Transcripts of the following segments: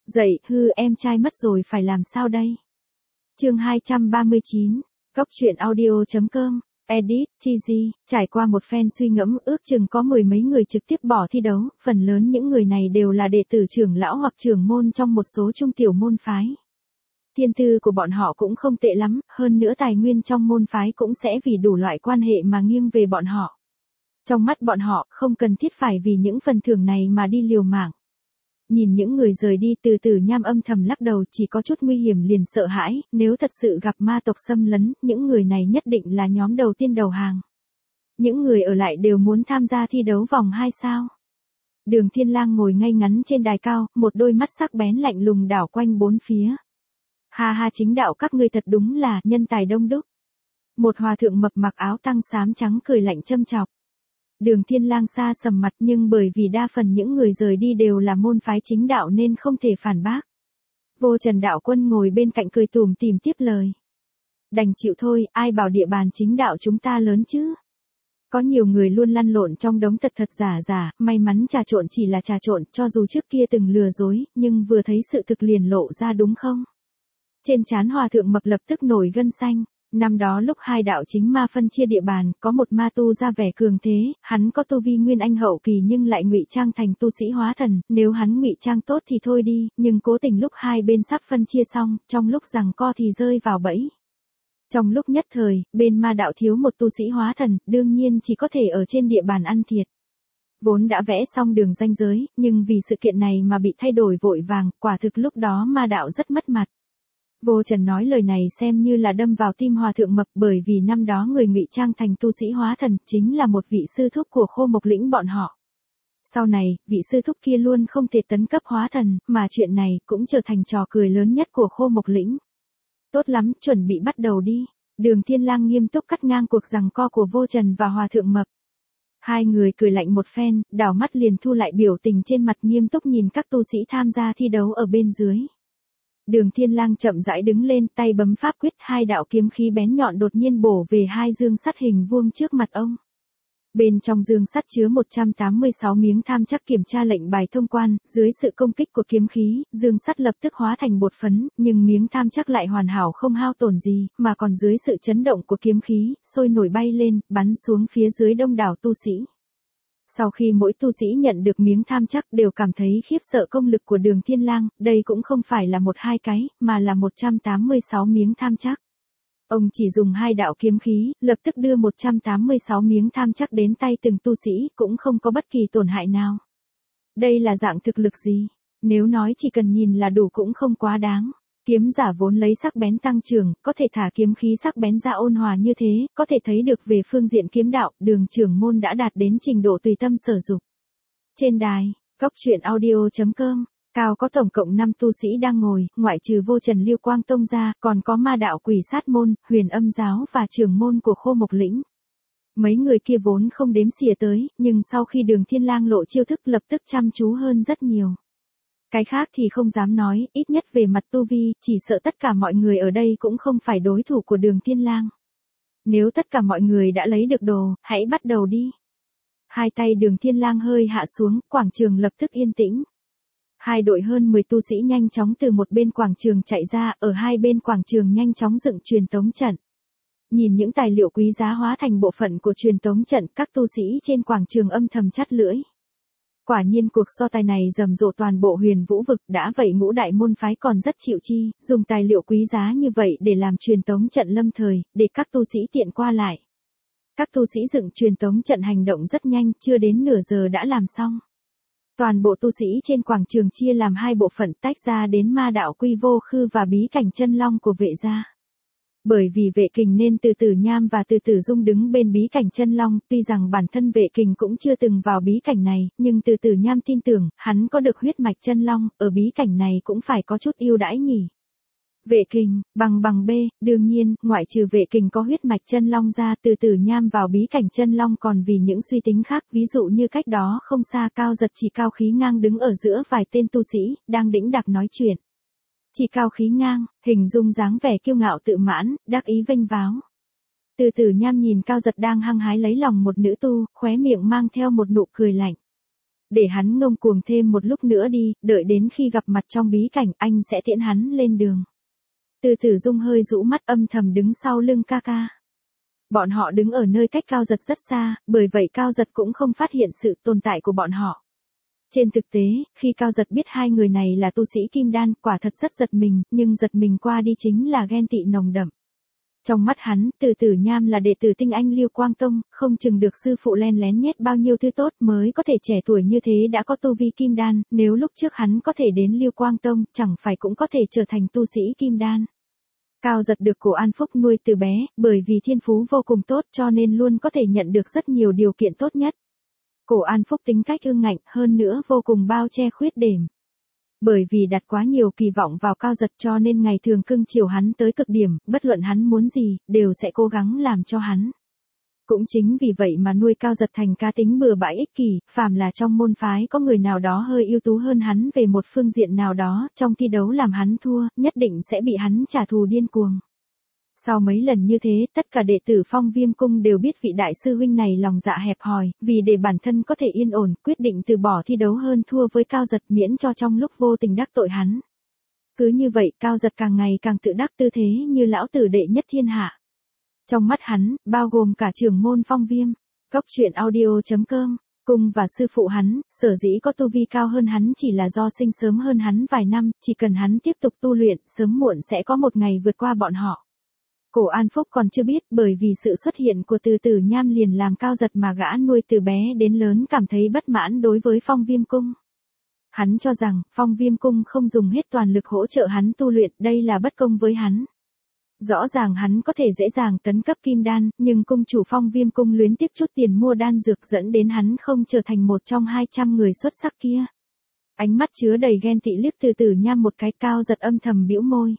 Dậy, em trai mất rồi phải làm sao đây? Chương 239, Góc truyện audio.com, Edit, Chizy, trải qua một phen suy ngẫm ước chừng có mười mấy người trực tiếp bỏ thi đấu, phần lớn những người này đều là đệ tử trưởng lão hoặc trưởng môn trong một số trung tiểu môn phái. Thiên tư của bọn họ cũng không tệ lắm, hơn nữa tài nguyên trong môn phái cũng sẽ vì đủ loại quan hệ mà nghiêng về bọn họ. Trong mắt bọn họ, không cần thiết phải vì những phần thưởng này mà đi liều mạng. Nhìn những người rời đi, Từ Tử Nham âm thầm lắc đầu, chỉ có chút nguy hiểm liền sợ hãi, nếu thật sự gặp ma tộc xâm lấn, những người này nhất định là nhóm đầu tiên đầu hàng. Những người ở lại đều muốn tham gia thi đấu vòng 2 sao? Đường Thiên Lang ngồi ngay ngắn trên đài cao, một đôi mắt sắc bén lạnh lùng đảo quanh bốn phía. Ha ha, chính đạo các ngươi thật đúng là nhân tài đông đúc. Một hòa thượng mập mặc áo tang xám trắng cười lạnh châm chọc. Đường Thiên Lang xa sầm mặt, nhưng bởi vì đa phần những người rời đi đều là môn phái chính đạo nên không thể phản bác. Vô Trần đạo quân ngồi bên cạnh cười tủm tỉm tiếp lời. Đành chịu thôi, ai bảo địa bàn chính đạo chúng ta lớn chứ. Có nhiều người luôn lăn lộn trong đống thật giả, may mắn trà trộn chỉ là trà trộn, cho dù trước kia từng lừa dối, nhưng vừa thấy sự thực liền lộ ra đúng không? Trên trán hòa thượng mập lập tức nổi gân xanh. Năm đó lúc hai đạo chính ma phân chia địa bàn, có một ma tu ra vẻ cường thế, hắn có tu vi nguyên anh hậu kỳ nhưng lại ngụy trang thành tu sĩ hóa thần, nếu hắn ngụy trang tốt thì thôi đi, nhưng cố tình lúc hai bên sắp phân chia xong, trong lúc giằng co thì rơi vào bẫy. Trong lúc nhất thời, bên ma đạo thiếu một tu sĩ hóa thần, đương nhiên chỉ có thể ở trên địa bàn ăn thiệt. Vốn đã vẽ xong đường ranh giới, nhưng vì sự kiện này mà bị thay đổi vội vàng, quả thực lúc đó ma đạo rất mất mặt. Vô Trần nói lời này xem như là đâm vào tim hòa thượng mập, bởi vì năm đó người ngụy trang thành tu sĩ hóa thần chính là một vị sư thúc của Khô Mộc Lĩnh bọn họ. Sau này, vị sư thúc kia luôn không thể tấn cấp hóa thần, mà chuyện này cũng trở thành trò cười lớn nhất của Khô Mộc Lĩnh. Tốt lắm, chuẩn bị bắt đầu đi. Đường Thiên Lang nghiêm túc cắt ngang cuộc giằng co của Vô Trần và hòa thượng mập. Hai người cười lạnh một phen, đảo mắt liền thu lại biểu tình trên mặt, nghiêm túc nhìn các tu sĩ tham gia thi đấu ở bên dưới. Đường Thiên Lang chậm rãi đứng lên, tay bấm pháp quyết, hai đạo kiếm khí bén nhọn đột nhiên bổ về hai dương sắt hình vuông trước mặt ông. Bên trong dương sắt chứa 186 miếng tham chắc kiểm tra lệnh bài thông quan, dưới sự công kích của kiếm khí, dương sắt lập tức hóa thành bột phấn, nhưng miếng tham chắc lại hoàn hảo không hao tổn gì, mà còn dưới sự chấn động của kiếm khí, sôi nổi bay lên, bắn xuống phía dưới đông đảo tu sĩ. Sau khi mỗi tu sĩ nhận được miếng tham chắc đều cảm thấy khiếp sợ công lực của Đường Thiên Lang, đây cũng không phải là một hai cái, mà là 186 miếng tham chắc. Ông chỉ dùng hai đạo kiếm khí, lập tức đưa 186 miếng tham chắc đến tay từng tu sĩ, cũng không có bất kỳ tổn hại nào. Đây là dạng thực lực gì? Nếu nói chỉ cần nhìn là đủ cũng không quá đáng. Kiếm giả vốn lấy sắc bén tăng trưởng, có thể thả kiếm khí sắc bén ra ôn hòa như thế, có thể thấy được về phương diện kiếm đạo, Đường trưởng môn đã đạt đến trình độ tùy tâm sở dục. Trên đài, Góc truyện audio.com, cao có tổng cộng 5 tu sĩ đang ngồi, ngoại trừ Vô Trần Lưu Quang Tông ra, còn có ma đạo Quỷ Sát môn, Huyền Âm giáo và trưởng môn của Khô Mộc Lĩnh. Mấy người kia vốn không đếm xỉa tới, nhưng sau khi Đường Thiên Lang lộ chiêu thức lập tức chăm chú hơn rất nhiều. Cái khác thì không dám nói, ít nhất về mặt tu vi, chỉ sợ tất cả mọi người ở đây cũng không phải đối thủ của Đường Thiên Lang. Nếu tất cả mọi người đã lấy được đồ, hãy bắt đầu đi. Hai tay Đường Thiên Lang hơi hạ xuống, quảng trường lập tức yên tĩnh. Hai đội hơn 10 tu sĩ nhanh chóng từ một bên quảng trường chạy ra, ở hai bên quảng trường nhanh chóng dựng truyền tống trận. Nhìn những tài liệu quý giá hóa thành bộ phận của truyền tống trận, các tu sĩ trên quảng trường âm thầm chắt lưỡi. Quả nhiên cuộc so tài này rầm rộ toàn bộ Huyền Vũ vực, đã vậy ngũ đại môn phái còn rất chịu chi, dùng tài liệu quý giá như vậy để làm truyền tống trận lâm thời, để các tu sĩ tiện qua lại. Các tu sĩ dựng truyền tống trận hành động rất nhanh, chưa đến nửa giờ đã làm xong. Toàn bộ tu sĩ trên quảng trường chia làm hai bộ phận, tách ra đến ma đạo Quy Vô Khư và bí cảnh chân long của Vệ gia. Bởi vì Vệ Kình nên Từ Tử Nham và Từ Tử Dung đứng bên bí cảnh chân long, tuy rằng bản thân Vệ Kình cũng chưa từng vào bí cảnh này, nhưng Từ Tử Nham tin tưởng, hắn có được huyết mạch chân long, ở bí cảnh này cũng phải có chút ưu đãi nhỉ. Vệ Kình, bằng B, đương nhiên, ngoại trừ Vệ Kình có huyết mạch chân long ra, Từ Tử Nham vào bí cảnh chân long còn vì những suy tính khác, ví dụ như cách đó không xa Cao Giật chỉ cao khí ngang đứng ở giữa vài tên tu sĩ, đang đĩnh đạc nói chuyện. Chỉ cao khí ngang, hình dung dáng vẻ kiêu ngạo tự mãn, đắc ý vênh váo. Từ Tử Nham nhìn Cao Giật đang hăng hái lấy lòng một nữ tu, khóe miệng mang theo một nụ cười lạnh. Để hắn ngông cuồng thêm một lúc nữa đi, đợi đến khi gặp mặt trong bí cảnh anh sẽ tiễn hắn lên đường. Từ Tử Dung hơi rũ mắt âm thầm đứng sau lưng ca ca. Bọn họ đứng ở nơi cách Cao Giật rất xa, bởi vậy Cao Giật cũng không phát hiện sự tồn tại của bọn họ. Trên thực tế, khi Cao Giật biết hai người này là tu sĩ kim đan, quả thật rất giật mình, nhưng giật mình qua đi chính là ghen tị nồng đậm. Trong mắt hắn, Từ Tử Nham là đệ tử tinh anh Liêu Quang Tông, không chừng được sư phụ len lén nhét bao nhiêu thứ tốt mới có thể trẻ tuổi như thế đã có tu vi kim đan, nếu lúc trước hắn có thể đến Liêu Quang Tông, chẳng phải cũng có thể trở thành tu sĩ kim đan. Cao Giật được Cổ An Phúc nuôi từ bé, bởi vì thiên phú vô cùng tốt cho nên luôn có thể nhận được rất nhiều điều kiện tốt nhất. Cổ An Phúc tính cách ương ngạnh, hơn nữa vô cùng bao che khuyết điểm. Bởi vì đặt quá nhiều kỳ vọng vào Cao Giật cho nên ngày thường cưng chiều hắn tới cực điểm, bất luận hắn muốn gì, đều sẽ cố gắng làm cho hắn. Cũng chính vì vậy mà nuôi Cao Giật thành cá tính bừa bãi ích kỷ, phàm là trong môn phái có người nào đó hơi ưu tú hơn hắn về một phương diện nào đó, trong thi đấu làm hắn thua, nhất định sẽ bị hắn trả thù điên cuồng. Sau mấy lần như thế, tất cả đệ tử Phong Viêm Cung đều biết vị đại sư huynh này lòng dạ hẹp hòi, vì để bản thân có thể yên ổn, quyết định từ bỏ thi đấu hơn thua với Cao Giật miễn cho trong lúc vô tình đắc tội hắn. Cứ như vậy, Cao Giật càng ngày càng tự đắc tư thế như lão tử đệ nhất thiên hạ. Trong mắt hắn, bao gồm cả trưởng môn Phong Viêm, Cốc Truyện Audio.com, Cung và sư phụ hắn, sở dĩ có tu vi cao hơn hắn chỉ là do sinh sớm hơn hắn vài năm, chỉ cần hắn tiếp tục tu luyện, sớm muộn sẽ có một ngày vượt qua bọn họ. Cổ An Phúc còn chưa biết, bởi vì sự xuất hiện của Từ Tử Nham liền làm Cao Giật mà gã nuôi từ bé đến lớn cảm thấy bất mãn đối với Phong Viêm Cung. Hắn cho rằng, Phong Viêm Cung không dùng hết toàn lực hỗ trợ hắn tu luyện, đây là bất công với hắn. Rõ ràng hắn có thể dễ dàng tấn cấp kim đan, nhưng cung chủ Phong Viêm Cung luyến tiếc chút tiền mua đan dược dẫn đến hắn không trở thành một trong 200 người xuất sắc kia. Ánh mắt chứa đầy ghen tị liếc Từ Tử Nham một cái, Cao Giật âm thầm bĩu môi.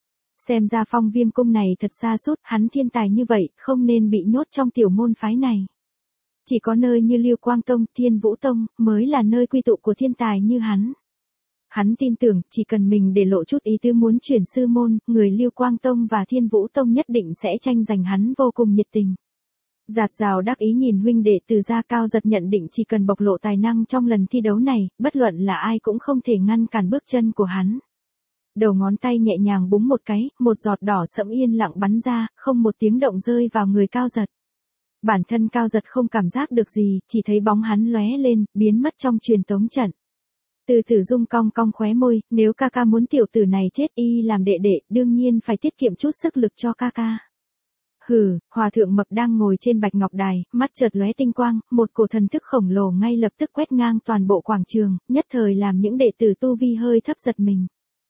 Xem ra Phong Viêm Cung này thật xa sút, hắn thiên tài như vậy, không nên bị nhốt trong tiểu môn phái này. Chỉ có nơi như Liêu Quang Tông, Thiên Vũ Tông, mới là nơi quy tụ của thiên tài như hắn. Hắn tin tưởng, chỉ cần mình để lộ chút ý tứ muốn chuyển sư môn, người Liêu Quang Tông và Thiên Vũ Tông nhất định sẽ tranh giành hắn vô cùng nhiệt tình. Giạt rào đắc ý nhìn huynh đệ Từ gia. Cao Giật nhận định chỉ cần bộc lộ tài năng trong lần thi đấu này, bất luận là ai cũng không thể ngăn cản bước chân của hắn. Đầu ngón tay nhẹ nhàng búng một cái, một giọt đỏ sẫm yên lặng bắn ra, không một tiếng động rơi vào người Cao Giật. Bản thân Cao Giật không cảm giác được gì, chỉ thấy bóng hắn lóe lên, biến mất trong truyền tống trận. Từ Tử Dung cong cong khóe môi, nếu ca ca muốn tiểu tử này chết y làm đệ đệ, đương nhiên phải tiết kiệm chút sức lực cho ca ca. Hừ, Hòa thượng mập đang ngồi trên bạch ngọc đài, mắt chợt lóe tinh quang, một cổ thần thức khổng lồ ngay lập tức quét ngang toàn bộ quảng trường, nhất thời làm những đệ tử tu vi hơi thấp giật mình.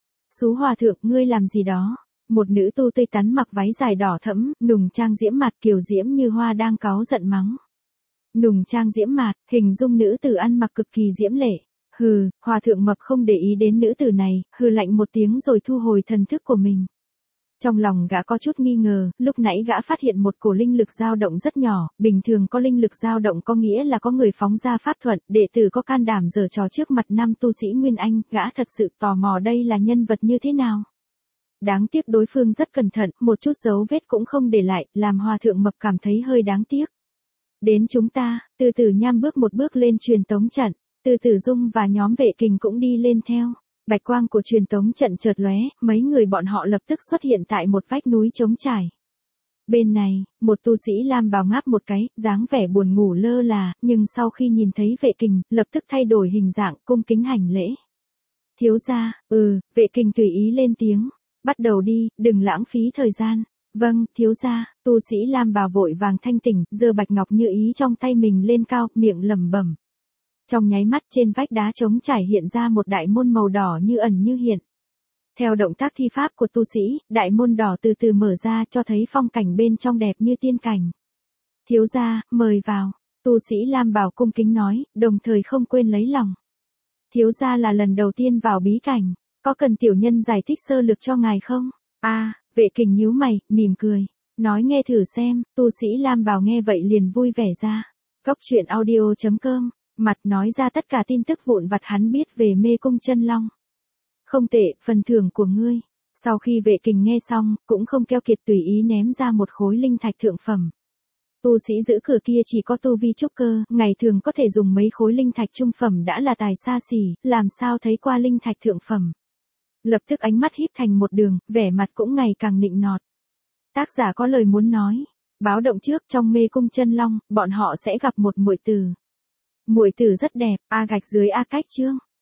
Xú Hòa thượng, ngươi làm gì đó? Một nữ tu tươi tắn mặc váy dài đỏ thẫm, nùng trang diễm mạt kiều diễm như hoa đang cáu giận mắng. Nùng trang diễm mạt, hình dung nữ tử ăn mặc cực kỳ diễm lệ. Hừ, Hòa thượng mập không để ý đến nữ tử này, hừ lạnh một tiếng rồi thu hồi thần thức của mình. Trong lòng gã có chút nghi ngờ, lúc nãy gã phát hiện một cổ linh lực dao động rất nhỏ, bình thường có linh lực dao động có nghĩa là có người phóng ra pháp thuật, đệ tử có can đảm giở trò trước mặt năm tu sĩ Nguyên Anh, gã thật sự tò mò đây là nhân vật như thế nào. Đáng tiếc đối phương rất cẩn thận, một chút dấu vết cũng không để lại, làm Hòa thượng mập cảm thấy hơi đáng tiếc. Đến chúng ta, Từ Tử Nham bước một bước lên truyền tống trận, Từ Tử Dung và nhóm vệ kình cũng đi lên theo. Bạch quang của truyền tống trận chợt lóe, mấy người bọn họ lập tức xuất hiện tại một vách núi trống trải. Bên này, một tu sĩ lam bào ngáp một cái, dáng vẻ buồn ngủ lơ là, nhưng sau khi nhìn thấy vệ kình, lập tức thay đổi hình dạng, cung kính hành lễ. Thiếu gia, vệ kình tùy ý lên tiếng, bắt đầu đi, đừng lãng phí thời gian. Vâng, thiếu gia, tu sĩ lam bào vội vàng thanh tỉnh, giơ bạch ngọc như ý trong tay mình lên cao, miệng lẩm bẩm. Trong nháy mắt trên vách đá trống trải hiện ra một đại môn màu đỏ như ẩn như hiện. Theo động tác thi pháp của tu sĩ, đại môn đỏ từ từ mở ra cho thấy phong cảnh bên trong đẹp như tiên cảnh. Thiếu gia, mời vào, tu sĩ lam bào cung kính nói, đồng thời không quên lấy lòng. Thiếu gia là lần đầu tiên vào bí cảnh, có cần tiểu nhân giải thích sơ lược cho ngài không? Vệ kình nhíu mày, mỉm cười, nói nghe thử xem, tu sĩ lam bào nghe vậy liền vui vẻ ra. Cốc Truyện Audio.com, mặt nói ra tất cả tin tức vụn vặt hắn biết về mê cung chân long. Không tệ, phần thưởng của ngươi. Sau khi vệ kình nghe xong, cũng không keo kiệt tùy ý ném ra một khối linh thạch thượng phẩm. Tu sĩ giữ cửa kia chỉ có tu vi trúc cơ, ngày thường có thể dùng mấy khối linh thạch trung phẩm đã là tài xa xỉ, làm sao thấy qua linh thạch thượng phẩm. Lập tức ánh mắt híp thành một đường, vẻ mặt cũng ngày càng nịnh nọt. Tác giả có lời muốn nói. Báo động trước, trong mê cung chân long, bọn họ sẽ gặp một muội tử. Muội tử rất đẹp, A gạch dưới A cách chương.